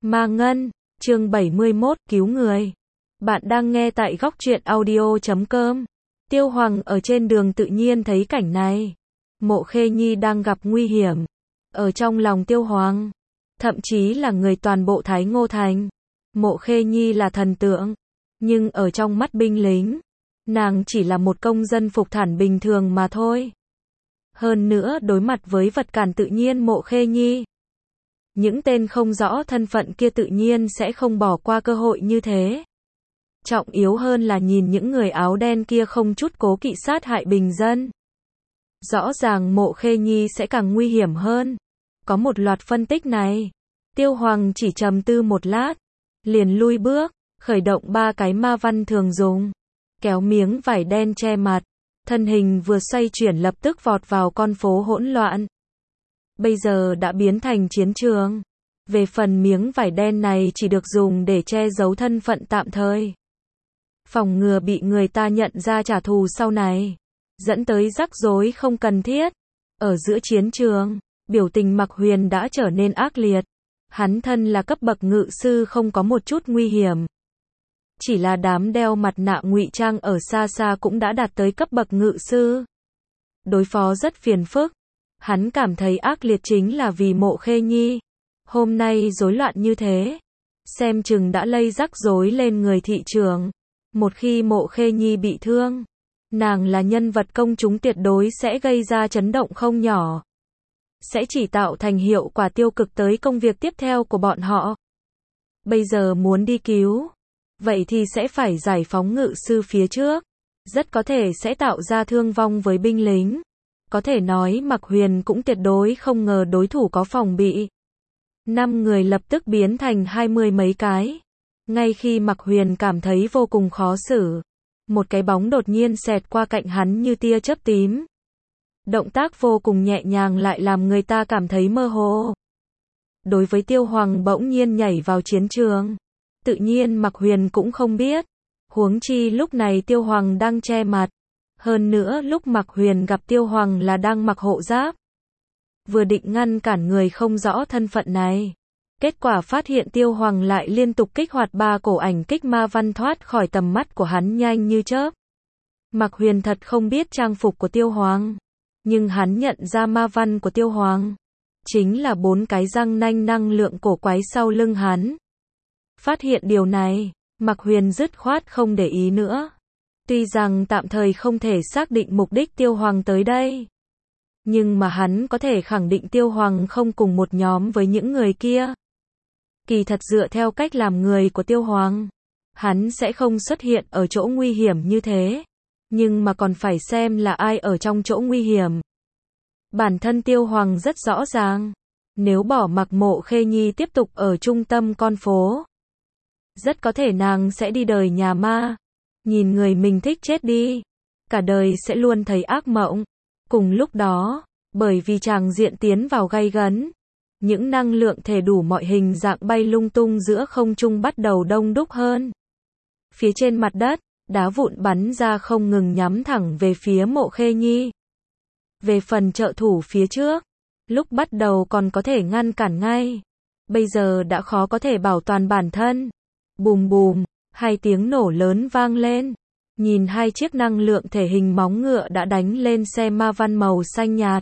Ma Ngân, chương 71, cứu người. Bạn đang nghe tại góc truyện audio.com. Tiêu Hoàng ở trên đường tự nhiên thấy cảnh này. Mộ Khê Nhi đang gặp nguy hiểm. Ở trong lòng Tiêu Hoàng, thậm chí là người toàn bộ Thái Ngô Thành, Mộ Khê Nhi là thần tượng. Nhưng ở trong mắt binh lính, nàng chỉ là một công dân phục thản bình thường mà thôi. Hơn nữa đối mặt với vật cản tự nhiên Mộ Khê Nhi, những tên không rõ thân phận kia tự nhiên sẽ không bỏ qua cơ hội như thế. Trọng yếu hơn là nhìn những người áo đen kia không chút cố kỵ sát hại bình dân. Rõ ràng Mộ Khê Nhi sẽ càng nguy hiểm hơn. Có một loạt phân tích này. Tiêu Hoàng chỉ trầm tư một lát, liền lui bước, khởi động 3 cái ma văn thường dùng. Kéo miếng vải đen che mặt, thân hình vừa xoay chuyển lập tức vọt vào con phố hỗn loạn. Bây giờ đã biến thành chiến trường. Về phần miếng vải đen này chỉ được dùng để che giấu thân phận tạm thời, phòng ngừa bị người ta nhận ra trả thù sau này, dẫn tới rắc rối không cần thiết. Ở giữa chiến trường, biểu tình Mạc Huyền đã trở nên ác liệt. Hắn thân là cấp bậc ngự sư không có một chút nguy hiểm. Chỉ là đám đeo mặt nạ ngụy trang ở xa xa cũng đã đạt tới cấp bậc ngự sư. Đối phó rất phiền phức. Hắn cảm thấy ác liệt chính là vì Mộ Khê Nhi. Hôm nay rối loạn như thế, xem chừng đã lây rắc rối lên người thị trường. Một khi Mộ Khê Nhi bị thương, nàng là nhân vật công chúng tuyệt đối sẽ gây ra chấn động không nhỏ. Sẽ chỉ tạo thành hiệu quả tiêu cực tới công việc tiếp theo của bọn họ. Bây giờ muốn đi cứu, vậy thì sẽ phải giải phóng ngự sư phía trước. Rất có thể sẽ tạo ra thương vong với binh lính. Có thể nói Mạc Huyền cũng tuyệt đối không ngờ đối thủ có phòng bị. 5 người lập tức biến thành 20 mấy cái. Ngay khi Mạc Huyền cảm thấy vô cùng khó xử, một cái bóng đột nhiên xẹt qua cạnh hắn như tia chớp tím. Động tác vô cùng nhẹ nhàng lại làm người ta cảm thấy mơ hồ. Đối với Tiêu Hoàng bỗng nhiên nhảy vào chiến trường, tự nhiên Mạc Huyền cũng không biết. Huống chi lúc này Tiêu Hoàng đang che mặt. Hơn nữa lúc Mạc Huyền gặp Tiêu Hoàng là đang mặc hộ giáp. Vừa định ngăn cản người không rõ thân phận này. Kết quả phát hiện Tiêu Hoàng lại liên tục kích hoạt 3 cổ ảnh kích ma văn thoát khỏi tầm mắt của hắn nhanh như chớp. Mạc Huyền thật không biết trang phục của Tiêu Hoàng. Nhưng hắn nhận ra ma văn của Tiêu Hoàng. Chính là 4 cái răng nanh năng lượng cổ quái sau lưng hắn. Phát hiện điều này, Mạc Huyền dứt khoát không để ý nữa. Tuy rằng tạm thời không thể xác định mục đích Tiêu Hoàng tới đây, nhưng mà hắn có thể khẳng định Tiêu Hoàng không cùng một nhóm với những người kia. Kỳ thật dựa theo cách làm người của Tiêu Hoàng, hắn sẽ không xuất hiện ở chỗ nguy hiểm như thế. Nhưng mà còn phải xem là ai ở trong chỗ nguy hiểm. Bản thân Tiêu Hoàng rất rõ ràng. Nếu bỏ mặc Mộ Khê Nhi tiếp tục ở trung tâm con phố, rất có thể nàng sẽ đi đời nhà ma. Nhìn người mình thích chết đi, cả đời sẽ luôn thấy ác mộng. Cùng lúc đó, bởi vì tràng diện tiến vào gay gấn, những năng lượng thể đủ mọi hình dạng bay lung tung giữa không trung bắt đầu đông đúc hơn. Phía trên mặt đất, đá vụn bắn ra không ngừng nhắm thẳng về phía Mộ Khê Nhi. Về phần trợ thủ phía trước, lúc bắt đầu còn có thể ngăn cản ngay, bây giờ đã khó có thể bảo toàn bản thân. Bùm bùm, 2 tiếng nổ lớn vang lên. Nhìn 2 chiếc năng lượng thể hình móng ngựa đã đánh lên xe ma văn màu xanh nhạt.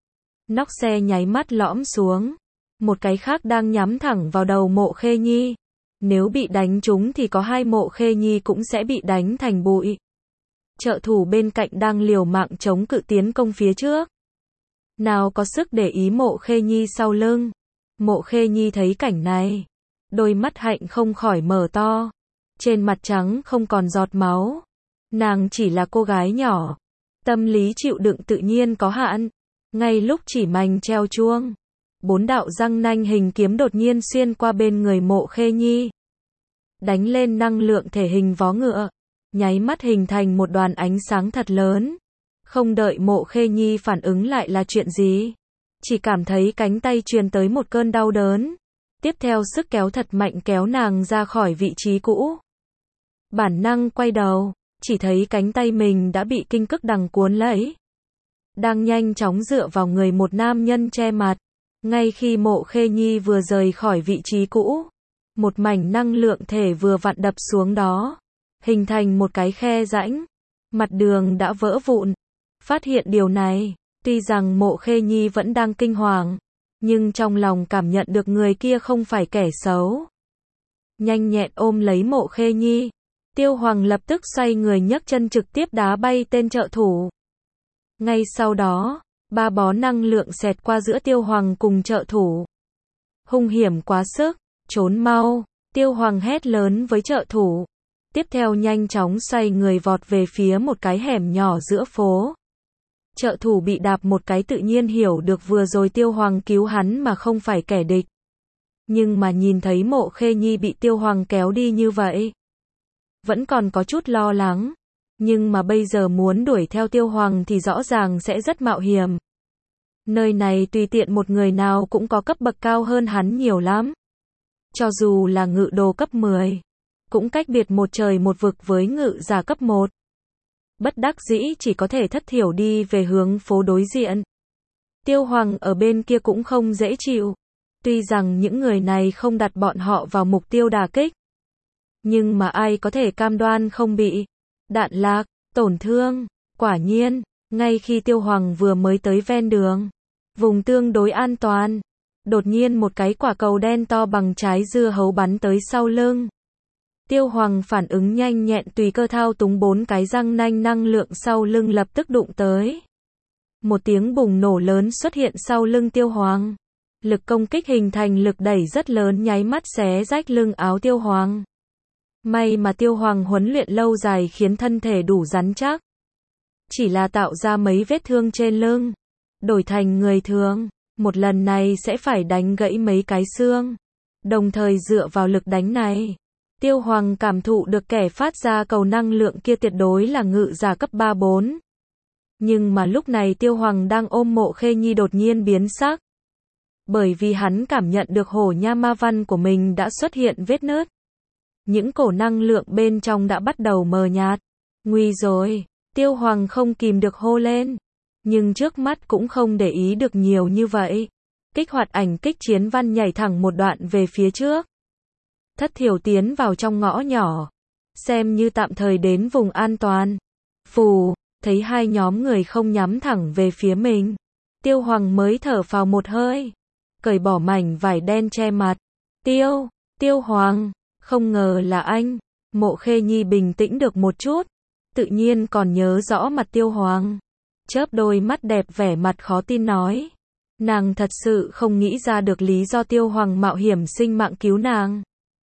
Nóc xe nháy mắt lõm xuống. Một cái khác đang nhắm thẳng vào đầu Mộ Khê Nhi. Nếu bị đánh trúng thì có 2 Mộ Khê Nhi cũng sẽ bị đánh thành bụi. Trợ thủ bên cạnh đang liều mạng chống cự tiến công phía trước. Nào có sức để ý Mộ Khê Nhi sau lưng. Mộ Khê Nhi thấy cảnh này, đôi mắt hạnh không khỏi mở to. Trên mặt trắng không còn giọt máu. Nàng chỉ là cô gái nhỏ. Tâm lý chịu đựng tự nhiên có hạn. Ngay lúc chỉ mảnh treo chuông, 4 đạo răng nanh hình kiếm đột nhiên xuyên qua bên người Mộ Khê Nhi. Đánh lên năng lượng thể hình vó ngựa. Nháy mắt hình thành một đoàn ánh sáng thật lớn. Không đợi Mộ Khê Nhi phản ứng lại là chuyện gì. Chỉ cảm thấy cánh tay truyền tới một cơn đau đớn. Tiếp theo sức kéo thật mạnh kéo nàng ra khỏi vị trí cũ. Bản năng quay đầu, chỉ thấy cánh tay mình đã bị kinh cức đằng cuốn lấy. Đang nhanh chóng dựa vào người một nam nhân che mặt. Ngay khi Mộ Khê Nhi vừa rời khỏi vị trí cũ, Một mảnh năng lượng thể vừa vặn đập xuống đó, hình thành một cái khe rãnh. Mặt đường đã vỡ vụn. Phát hiện điều này, tuy rằng Mộ Khê Nhi vẫn đang kinh hoàng, nhưng trong lòng cảm nhận được người kia không phải kẻ xấu. Nhanh nhẹn ôm lấy Mộ Khê Nhi, Tiêu Hoàng lập tức xoay người nhấc chân trực tiếp đá bay tên trợ thủ. Ngay sau đó, ba bó năng lượng xẹt qua giữa Tiêu Hoàng cùng trợ thủ. Hung hiểm quá sức, trốn mau, Tiêu Hoàng hét lớn với trợ thủ. Tiếp theo nhanh chóng xoay người vọt về phía một cái hẻm nhỏ giữa phố. Trợ thủ bị đạp một cái tự nhiên hiểu được vừa rồi Tiêu Hoàng cứu hắn mà không phải kẻ địch. Nhưng mà nhìn thấy Mộ Khê Nhi bị Tiêu Hoàng kéo đi như vậy, vẫn còn có chút lo lắng. Nhưng mà bây giờ muốn đuổi theo Tiêu Hoàng thì rõ ràng sẽ rất mạo hiểm. Nơi này tùy tiện một người nào cũng có cấp bậc cao hơn hắn nhiều lắm. Cho dù là ngự đồ cấp 10, cũng cách biệt một trời một vực với ngự giả cấp 1. Bất đắc dĩ chỉ có thể thất thiểu đi về hướng phố đối diện. Tiêu Hoàng ở bên kia cũng không dễ chịu. Tuy rằng những người này không đặt bọn họ vào mục tiêu đả kích, nhưng mà ai có thể cam đoan không bị đạn lạc, tổn thương. Quả nhiên, ngay khi Tiêu Hoàng vừa mới tới ven đường, vùng tương đối an toàn, đột nhiên một cái quả cầu đen to bằng trái dưa hấu bắn tới sau lưng. Tiêu Hoàng phản ứng nhanh nhẹn tùy cơ thao túng 4 cái răng nanh năng lượng sau lưng lập tức đụng tới. Một tiếng bùng nổ lớn xuất hiện sau lưng Tiêu Hoàng. Lực công kích hình thành lực đẩy rất lớn nháy mắt xé rách lưng áo Tiêu Hoàng. May mà Tiêu Hoàng huấn luyện lâu dài khiến thân thể đủ rắn chắc. Chỉ là tạo ra mấy vết thương trên lưng. Đổi thành người thường, một lần này sẽ phải đánh gãy mấy cái xương. Đồng thời dựa vào lực đánh này, Tiêu Hoàng cảm thụ được kẻ phát ra cầu năng lượng kia tuyệt đối là ngự giả cấp 3-4. Nhưng mà lúc này Tiêu Hoàng đang ôm Mộ Khê Nhi đột nhiên biến sắc. Bởi vì hắn cảm nhận được hổ nha ma văn của mình đã xuất hiện vết nứt. Những cổ năng lượng bên trong đã bắt đầu mờ nhạt. Nguy rồi, Tiêu Hoàng không kìm được hô lên. Nhưng trước mắt cũng không để ý được nhiều như vậy. Kích hoạt ảnh kích chiến văn nhảy thẳng một đoạn về phía trước. Thất thiểu tiến vào trong ngõ nhỏ, xem như tạm thời đến vùng an toàn. Phù, thấy hai nhóm người không nhắm thẳng về phía mình. Tiêu Hoàng mới thở phào một hơi, cởi bỏ mảnh vải đen che mặt. Tiêu Hoàng, không ngờ là anh. Mộ Khê Nhi bình tĩnh được một chút, tự nhiên còn nhớ rõ mặt Tiêu Hoàng. Chớp đôi mắt đẹp vẻ mặt khó tin nói. Nàng thật sự không nghĩ ra được lý do Tiêu Hoàng mạo hiểm sinh mạng cứu nàng.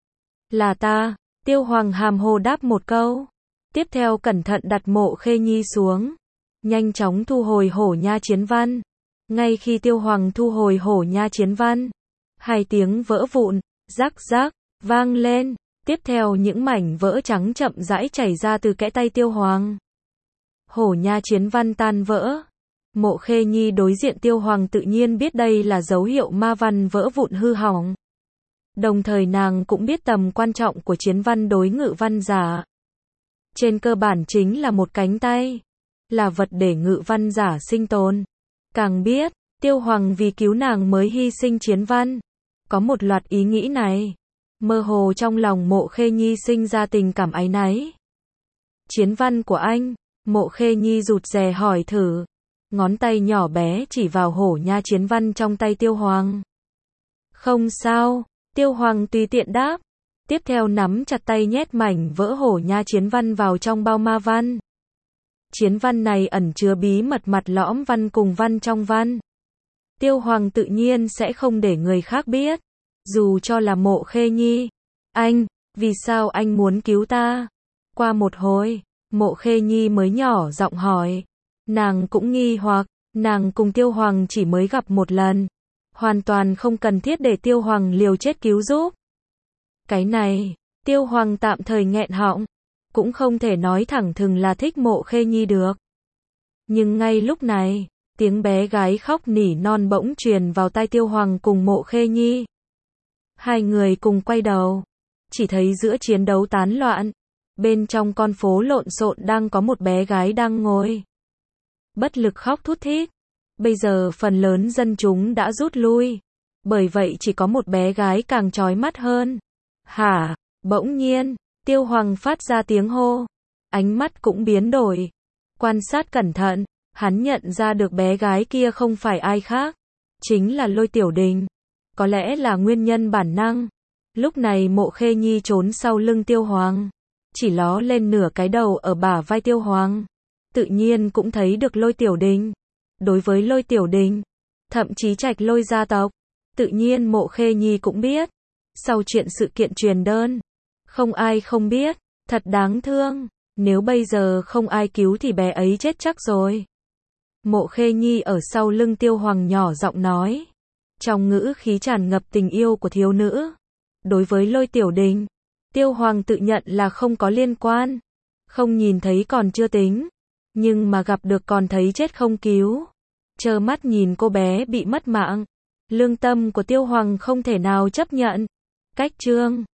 Là ta, Tiêu Hoàng hàm hồ đáp một câu. Tiếp theo cẩn thận đặt Mộ Khê Nhi xuống. Nhanh chóng thu hồi hổ nha chiến văn. Ngay khi Tiêu Hoàng thu hồi hổ nha chiến văn, hai tiếng vỡ vụn, rắc rắc, vang lên. Tiếp theo những mảnh vỡ trắng chậm rãi chảy ra từ kẽ tay Tiêu Hoàng. Hổ nha chiến văn tan vỡ. Mộ Khê Nhi đối diện Tiêu Hoàng tự nhiên biết đây là dấu hiệu ma văn vỡ vụn hư hỏng. Đồng thời nàng cũng biết tầm quan trọng của chiến văn đối ngự văn giả. Trên cơ bản chính là một cánh tay, là vật để ngự văn giả sinh tồn. Càng biết, Tiêu Hoàng vì cứu nàng mới hy sinh chiến văn. Có một loạt ý nghĩ này, mơ hồ trong lòng Mộ Khê Nhi sinh ra tình cảm áy náy. Chiến văn của anh, Mộ Khê Nhi rụt rè hỏi thử. Ngón tay nhỏ bé chỉ vào hổ nha chiến văn trong tay Tiêu Hoàng. Không sao, Tiêu Hoàng tùy tiện đáp. Tiếp theo nắm chặt tay nhét mảnh vỡ hổ nha chiến văn vào trong bao ma văn. Chiến văn này ẩn chứa bí mật mặt lõm văn cùng văn trong văn. Tiêu Hoàng tự nhiên sẽ không để người khác biết. Dù cho là Mộ Khê Nhi. Anh, vì sao anh muốn cứu ta? Qua một hồi, Mộ Khê Nhi mới nhỏ giọng hỏi. Nàng cũng nghi hoặc, nàng cùng Tiêu Hoàng chỉ mới gặp một lần. Hoàn toàn không cần thiết để Tiêu Hoàng liều chết cứu giúp. Cái này, Tiêu Hoàng tạm thời nghẹn họng. Cũng không thể nói thẳng thừng là thích Mộ Khê Nhi được. Nhưng ngay lúc này, tiếng bé gái khóc nỉ non bỗng truyền vào tai Tiêu Hoàng cùng Mộ Khê Nhi. Hai người cùng quay đầu, chỉ thấy giữa chiến đấu tán loạn, bên trong con phố lộn xộn đang có một bé gái đang ngồi bất lực khóc thút thít. Bây giờ phần lớn dân chúng đã rút lui, bởi vậy chỉ có một bé gái càng chói mắt hơn. Hả? Bỗng nhiên, Tiêu Hoàng phát ra tiếng hô. Ánh mắt cũng biến đổi. Quan sát cẩn thận, hắn nhận ra được bé gái kia không phải ai khác. Chính là Lôi Tiểu Đình. Có lẽ là nguyên nhân bản năng. Lúc này Mộ Khê Nhi trốn sau lưng Tiêu Hoàng. Chỉ ló lên nửa cái đầu ở bả vai Tiêu Hoàng. Tự nhiên cũng thấy được Lôi Tiểu Đình. Đối với Lôi Tiểu Đình, thậm chí Trạch Lôi gia tộc, tự nhiên Mộ Khê Nhi cũng biết. Sau chuyện sự kiện truyền đơn, không ai không biết, thật đáng thương. Nếu bây giờ không ai cứu thì bé ấy chết chắc rồi. Mộ Khê Nhi ở sau lưng Tiêu Hoàng nhỏ giọng nói. Trong ngữ khí tràn ngập tình yêu của thiếu nữ. Đối với Lôi Tiểu Đình, Tiêu Hoàng tự nhận là không có liên quan. Không nhìn thấy còn chưa tính. Nhưng mà gặp được còn thấy chết không cứu. Trơ mắt nhìn cô bé bị mất mạng. Lương tâm của Tiêu Hoàng không thể nào chấp nhận. Cách chương